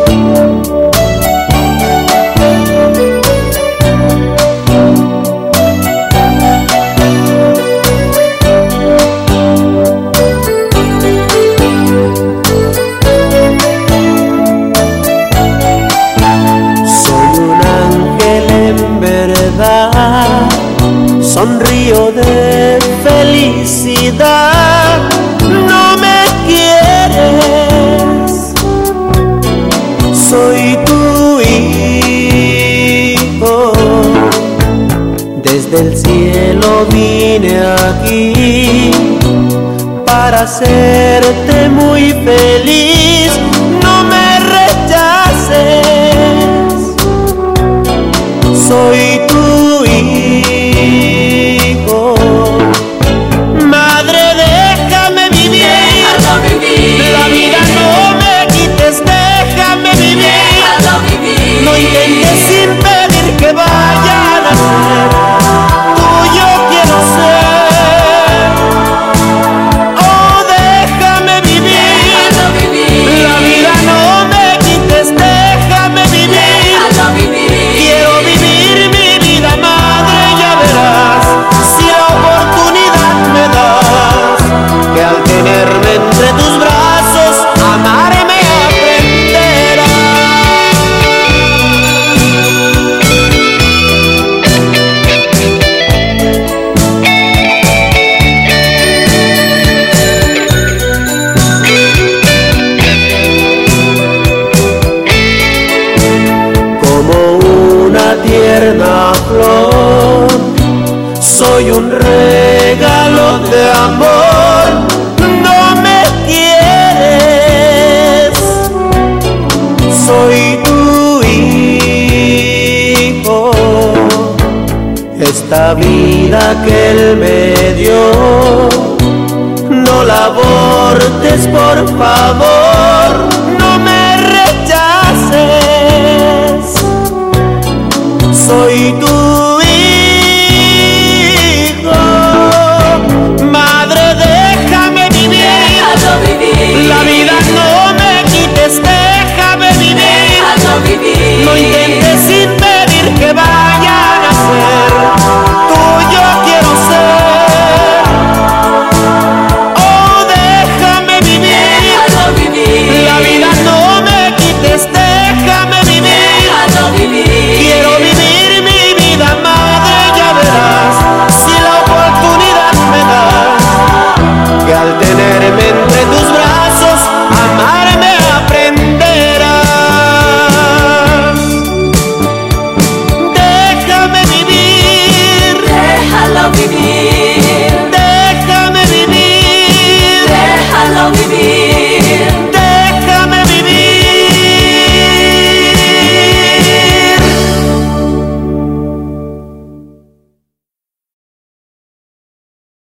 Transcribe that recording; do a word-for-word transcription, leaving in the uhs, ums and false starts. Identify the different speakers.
Speaker 1: Sonrío de felicidad, no me quieres, soy tu hijo. Desde el cielo vine aquí para hacerte muy feliz, no me rechaces, soy tu hijo. Madre, déjame vivir, déjalo vivir. La vida no me quites, déjame vivir, déjalo vivir. No intentes impedir que vaya a nacer, tuyo quiero ser. Oh, déjame vivir, déjalo vivir. La vida no me quites, déjame vivir, déjalo vivir. Quiero vivir mi vida, madre, ya verás, si la oportunidad me das, que al tenerme entre tus brazos, amarme aprenderás. Como una tierna flor, soy un regalo de amor, no me quieres, soy tu hijo. Esta vida que él me dio, no la abortes por favor.